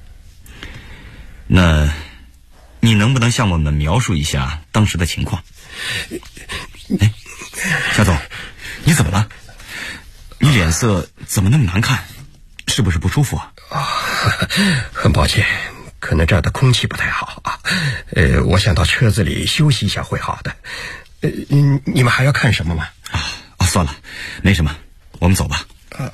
那你能不能向我们描述一下当时的情况？夏总，你怎么了？你脸色怎么那么难看？是不是不舒服啊？ 很抱歉，可能这儿的空气不太好啊。我想到车子里休息一下会好的。你们还要看什么吗？ 算了，没什么，我们走吧。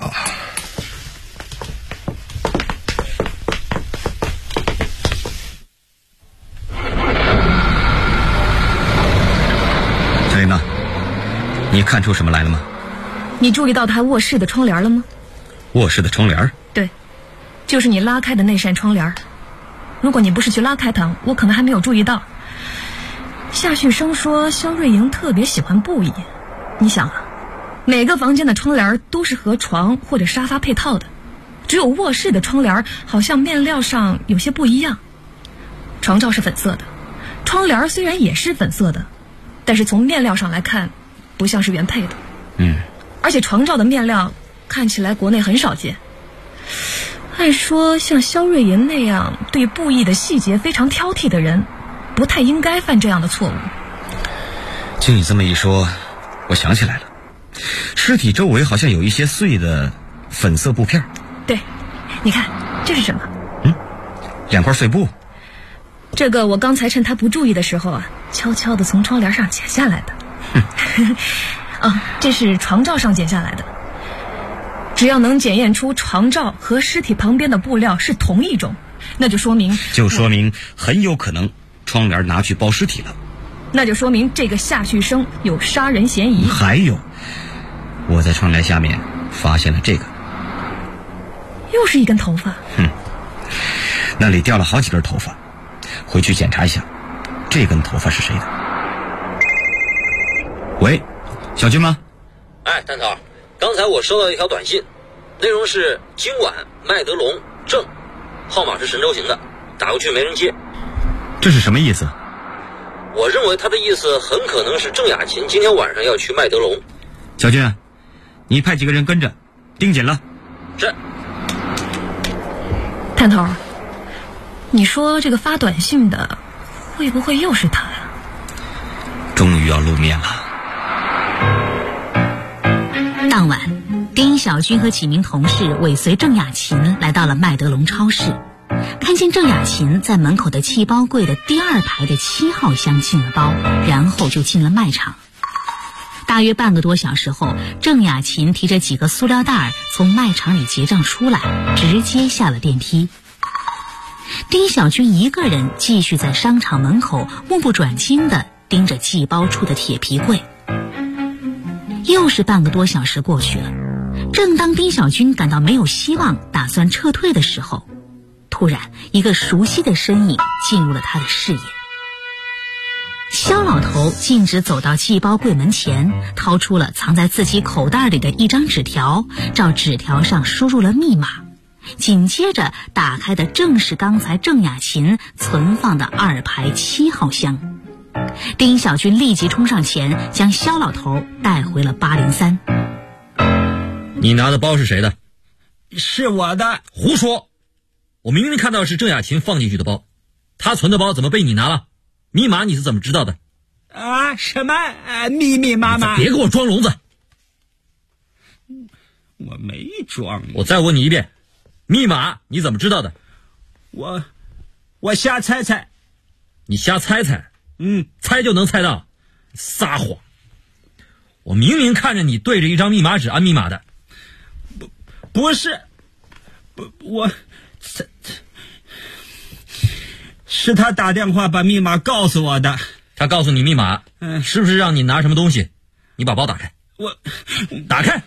小玲呢？你看出什么来了吗？ 你注意到他卧室的窗帘了吗？ 卧室的窗帘？ 对，就是你拉开的那扇窗帘。如果你不是去拉开它，我可能还没有注意到。夏旭生说肖瑞莹特别喜欢布艺，你想啊，每个房间的窗帘都是和床或者沙发配套的，只有卧室的窗帘好像面料上有些不一样。床罩是粉色的，窗帘虽然也是粉色的，但是从面料上来看不像是原配的。而且床罩的面料看起来国内很少见。按说像肖瑞莹那样对布艺的细节非常挑剔的人，不太应该犯这样的错误。 听你这么一说，我想起来了，尸体周围好像有一些碎的粉色布片。 对，你看这是什么 ？2块碎布。 这个我刚才趁他不注意的时候啊，悄悄地从窗帘上剪下来的。这是床罩上剪下来的。只要能检验出床罩和尸体旁边的布料是同一种，那就说明很有可能窗帘拿去包尸体了。那就说明这个夏旭生有杀人嫌疑。 还有，我在窗帘下面发现了这个， 又是一根头发。 那里掉了好几根头发，回去检查一下，这根头发是谁的？喂，小军吗？ 探头，刚才我收到一条短信，内容是今晚麦德龙正，号码是神州行的，打过去没人接。 这是什么意思？ 我认为他的意思很可能是郑雅琴今天晚上要去麦德龙。 小军，你派几个人跟着，盯紧了。 是。 探头，你说这个发短信的会不会又是他呀？ 终于要露面了。 当晚，丁小军和几名同事尾随郑雅琴来到了麦德龙超市，看见郑雅琴在门口的气包柜的第2排的7号箱进了包，然后就进了卖场。大约半个多小时后，郑雅琴提着几个塑料袋从卖场里结账出来，直接下了电梯。丁小军一个人继续在商场门口目不转睛地盯着寄包处的铁皮柜。又是半个多小时过去了，正当丁小军感到没有希望，打算撤退的时候，突然一个熟悉的身影进入了他的视野。肖老头径直走到寄包柜门前，掏出了藏在自己口袋里的一张纸条，照纸条上输入了密码，紧接着打开的正是刚才郑雅琴存放的2排7号箱。丁小军立即冲上前，将肖老头带回了803。 你拿的包是谁的？ 是我的。 胡说！我明明看到是郑雅琴放进去的包，她存的包怎么被你拿了？密码你是怎么知道的？ 啊，什么密密麻麻？ 别给我装聋子！ 我没装。 我再问你一遍，密码你怎么知道的？ 我瞎猜猜。 你瞎猜猜？猜就能猜到？撒谎！我明明看着你对着一张密码纸按密码的。 不是，是他打电话把密码告诉我的。 他告诉你密码，是不是让你拿什么东西？你把包打开。 我打开。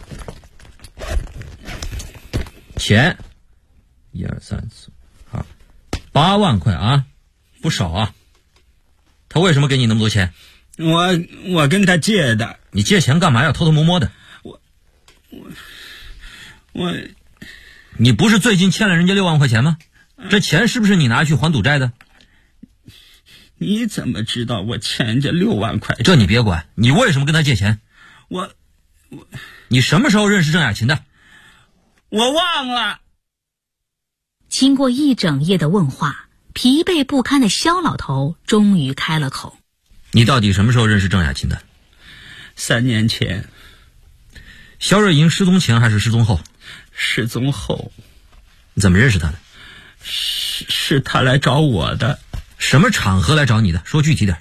钱，1、2、3、4，好，8万块啊，不少啊。他为什么给你那么多钱？ 我跟他借的。 你借钱干嘛要偷偷摸摸的？你不是最近欠了人家6万块钱吗？这钱是不是你拿去还赌债的？ 你怎么知道我欠人家6万块钱？ 这你别管，你为什么跟他借钱？你什么时候认识郑雅琴的？ 我忘了。 经过一整夜的问话，疲惫不堪的肖老头终于开了口。 你到底什么时候认识郑雅琴的 ？3年前。 肖瑞莹失踪前还是失踪后？ 失踪后。 你怎么认识她的？ 是他来找我的。 什么场合来找你的？说具体点。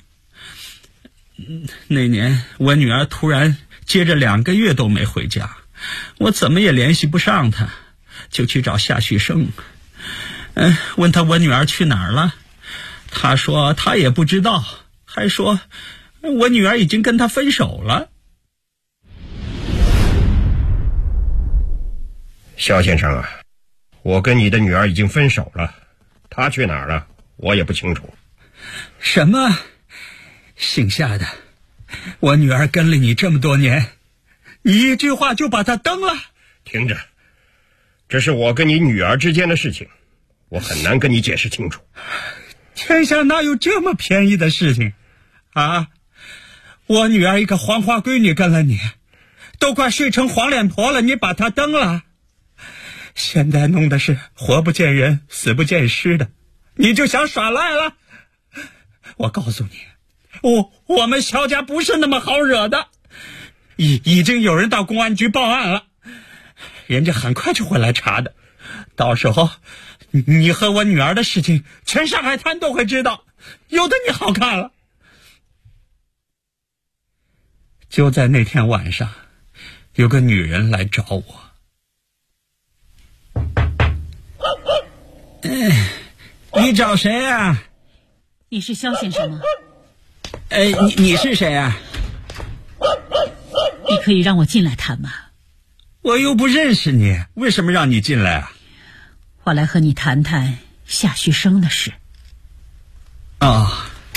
那年我女儿突然接着2个月都没回家，我怎么也联系不上她，就去找夏旭生。问他我女儿去哪儿了，他说他也不知道，还说我女儿已经跟他分手了。 肖先生啊，我跟你的女儿已经分手了，她去哪儿了我也不清楚。 什么？姓夏的，我女儿跟了你这么多年，你一句话就把她蹬了？ 听着，这是我跟你女儿之间的事情，我很难跟你解释清楚。 天下哪有这么便宜的事情啊？我女儿一个黄花闺女跟了你，都快睡成黄脸婆了，你把她蹬了。现在弄的是活不见人死不见尸的，你就想耍赖了？我告诉你，我们肖家不是那么好惹的，已经有人到公安局报案了，人家很快就会来查的，到时候你和我女儿的事情全上海滩都会知道，有的你好看了。就在那天晚上，有个女人来找我。你找谁啊？ 你是肖先生吗？ 你是谁啊？ 你可以让我进来谈吗？ 我又不认识你，为什么让你进来啊？ 我来和你谈谈夏旭生的事。 哦，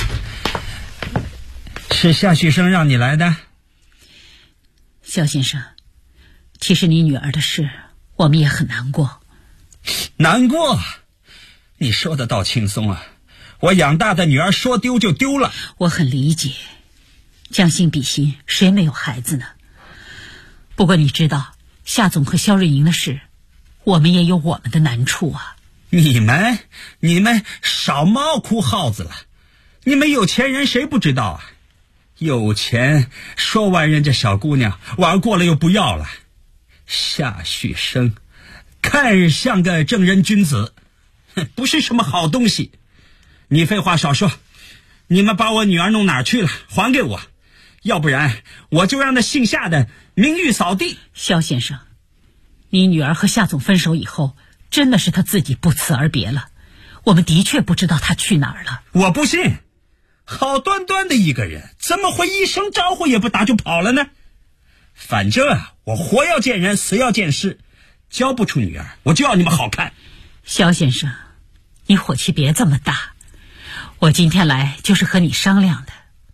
是夏旭生让你来的？ 肖先生，其实你女儿的事我们也很难过。 难过？你说的倒轻松啊， 我养大的女儿说丢就丢了。 我很理解，将心比心，谁没有孩子呢？不过你知道，夏总和肖瑞莹的事，我们也有我们的难处啊。 你们少猫哭耗子了。你们有钱人谁不知道啊？有钱说完人家小姑娘，玩过了又不要了。夏旭生看着像个正人君子，不是什么好东西。你废话少说，你们把我女儿弄哪儿去了？还给我，要不然我就让那姓夏的名誉扫地。 肖先生，你女儿和夏总分手以后，真的是她自己不辞而别了。我们的确不知道她去哪儿了。 我不信，好端端的一个人，怎么会一声招呼也不打就跑了呢？反正我活要见人，死要见尸，交不出女儿，我就要你们好看。 肖先生，你火气别这么大，我今天来就是和你商量的。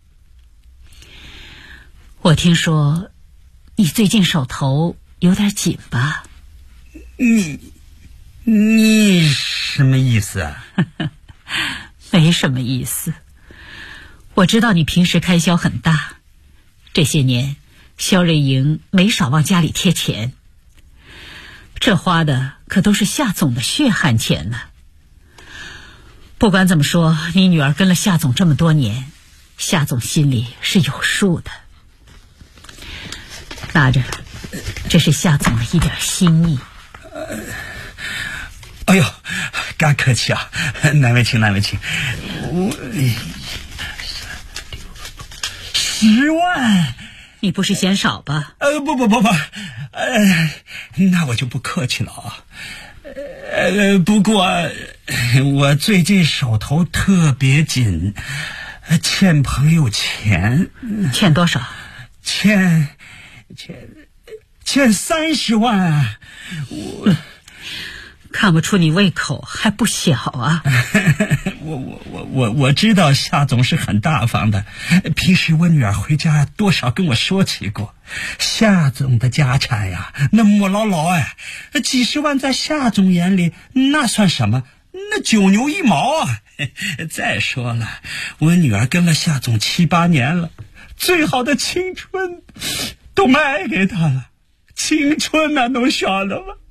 我听说你最近手头有点紧吧？ 你什么意思啊？ 没什么意思。我知道你平时开销很大，这些年肖瑞莹没少往家里贴钱，这花的可都是夏总的血汗钱呢。不管怎么说，你女儿跟了夏总这么多年，夏总心里是有数的。拿着，这是夏总的一点心意。 哎呦，干客气啊，难为情。10万， 你不是嫌少吧？ 不，那我就不客气了啊。不过我最近手头特别紧，欠朋友钱。 欠多少？ 欠30万啊！ 看不出你胃口还不小啊！ 我知道夏总是很大方的，平时我女儿回家多少跟我说起过。夏总的家产呀，那木牢牢几十万在夏总眼里那算什么？那9牛1毛啊！再说了，我女儿跟了夏总7、8年了，最好的青春都卖给他了，青春那能晓得吗？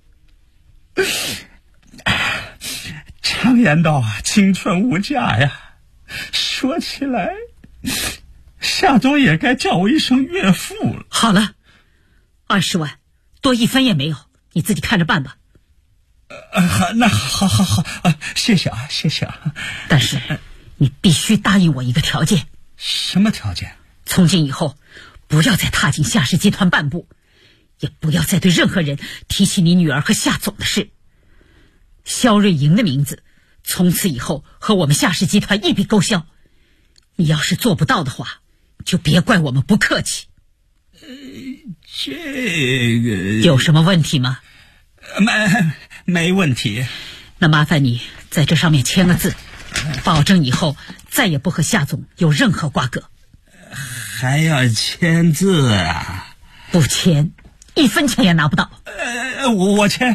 常言道啊，青春无价呀。说起来，夏总也该叫我一声岳父了。 好了，20万，多1分也没有，你自己看着办吧。 那好，谢谢啊。 但是你必须答应我一个条件。 什么条件？ 从今以后，不要再踏进夏氏集团半步，也不要再对任何人提起你女儿和夏总的事。肖瑞莹的名字从此以后和我们夏氏集团一笔勾销。你要是做不到的话，就别怪我们不客气。 这个有什么问题吗？ 没问题。 那麻烦你在这上面签个字，保证以后再也不和夏总有任何瓜葛。 还要签字啊？ 不签1分钱也拿不到。 我签。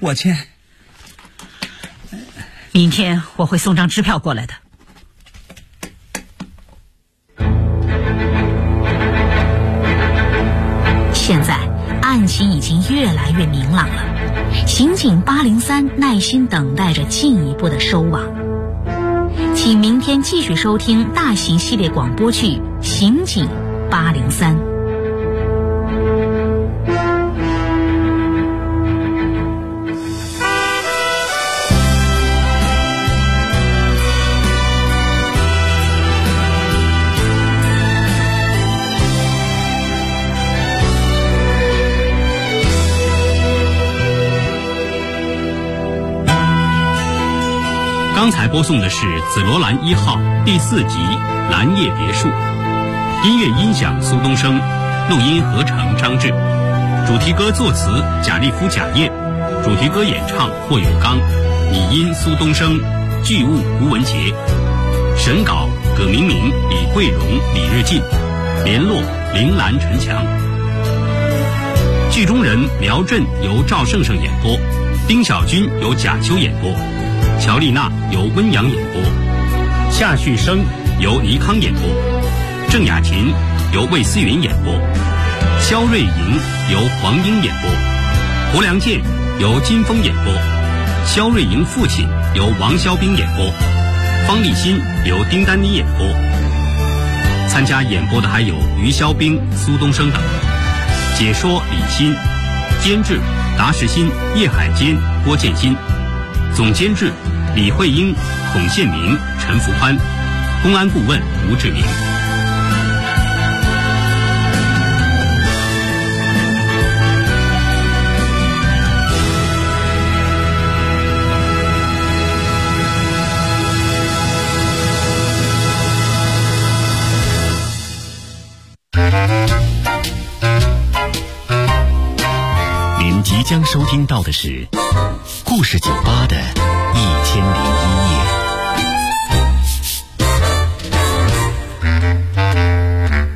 明天我会送张支票过来的。 现在案情已经越来越明朗了，刑警803耐心等待着进一步的收网。请明天继续收听大型系列广播剧《刑警803》。 刚才播送的是《紫罗兰1号》第4集《蓝叶别墅》，音乐音响苏东升，录音合成张志，主题歌作词贾立夫、贾燕，主题歌演唱霍永刚，拟音苏东升，剧务吴文杰，审稿葛明明、李桂荣、李日进，联络铃兰、陈强。剧中人苗震由赵胜胜演播，丁小军由贾秋演播，乔丽娜由温阳演播。 夏旭升由倪康演播，郑雅琴由魏思云演播，肖瑞莹由黄英演播，胡良健由金峰演播，肖瑞莹父亲由王肖兵演播，方立新由丁丹妮演播。参加演播的还有于肖兵、苏东升等。解说李欣，监制达时新、叶海坚、郭建新，总监制李慧英、孔宪明、陈福宽，公安顾问吴志明。 您即将收听到的是故事酒吧的1001夜。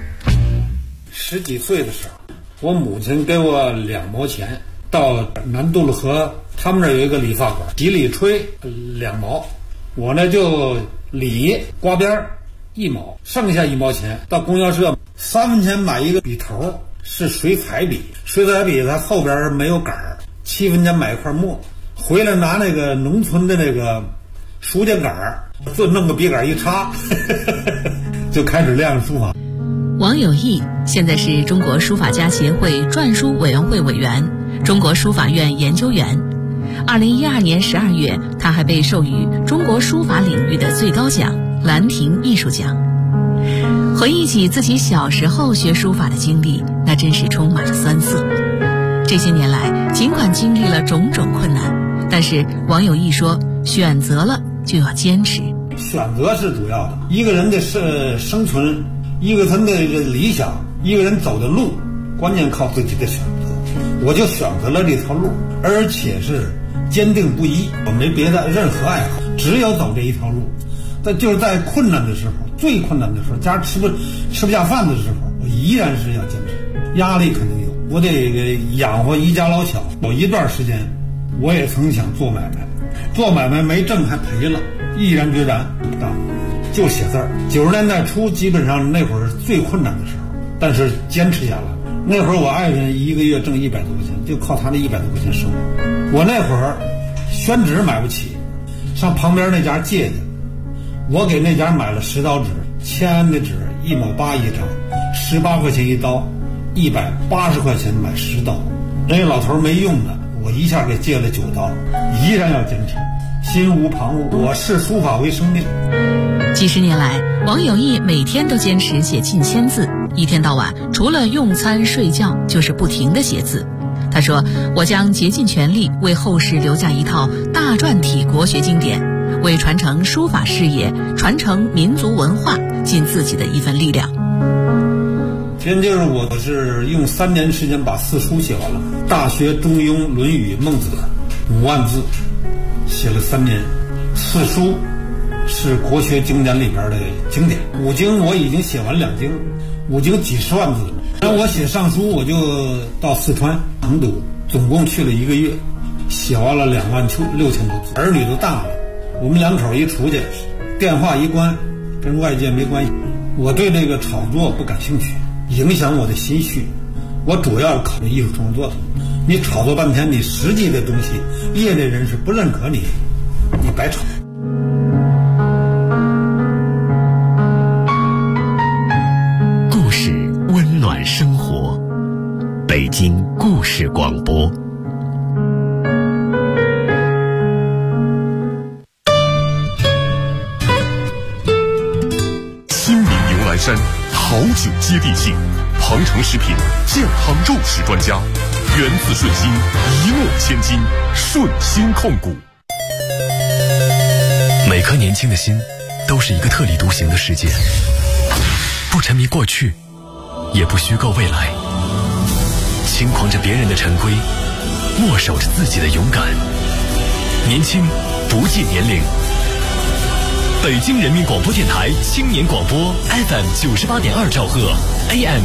10几岁的时候，我母亲给我2毛钱，到南渡路河他们那儿有一个理发馆，洗理吹2毛，我呢就理刮边1毛，剩下1毛钱到供销社3分钱买一个笔头，是水彩笔，水彩笔它后边没有杆儿，7分钱买一块墨，回来拿那个农村的那个书架杆儿，就弄个笔杆一插就开始练书法。 王有义现在是中国书法家协会篆书委员会委员、中国书法院研究员。2012年12月，他还被授予中国书法领域的最高奖兰亭艺术奖。回忆起自己小时候学书法的经历，那真是充满了酸涩。这些年来，尽管经历了种种困难，但是王有义说，选择了就要坚持。 选择是主要的，一个人的生存，一个人的理想，一个人走的路，关键靠自己的选择。我就选择了这条路，而且是坚定不移，我没别的任何爱好，只有走这一条路。但就是在困难的时候，最困难的时候，家吃不下饭的时候，我依然是要坚持。压力肯定有，我得养活一家老小。有一段时间，我也曾想做买卖，做买卖没挣还赔了，毅然决然就写字儿。90年代初，基本上那会儿是最困难的时候，但是坚持下来。那会儿我爱人1个月挣100多块钱，就靠他那100多块钱生活。我那会儿宣纸买不起，上旁边那家借去。我给那家买了10刀纸，签的纸1毛8一张，18块钱一刀，180块钱买10刀。人家老头没用的，我一下给借了9刀，依然要坚持，心无旁骛。我视书法为生命。 几十年来，王有义每天都坚持写近1000字，一天到晚除了用餐睡觉，就是不停地写字。他说：“我将竭尽全力为后世留下一套大篆体国学经典，为传承书法事业、传承民族文化尽自己的一份力量。” 真就是我是用3年时间把4书写完了，《大学》《中庸》《论语》《孟子》5万字，写了3年。4书是国学经典里边的经典，5经我已经写完2经，5经几十万字了。然后我写上书，我就到四川成都，总共去了1个月，写完了26000多字。儿女都大了，我们2口一出去，电话一关，跟外界没关系。我对这个炒作不感兴趣，影响我的心绪。我主要考虑艺术创作，你炒作半天，你实际的东西，业内人士不认可你，你白炒。 故事温暖生活，北京故事广播。 新民牛栏山好酒接地气，鹏程食品健康肉食专家，源自顺心，一诺千金，顺心控股。 每颗年轻的心都是一个特立独行的世界，不沉迷过去，也不虚构未来，轻狂着别人的陈规，默守着自己的勇敢。年轻不计年龄。北京人民广播电台青年广播 FM 98.2兆赫 AM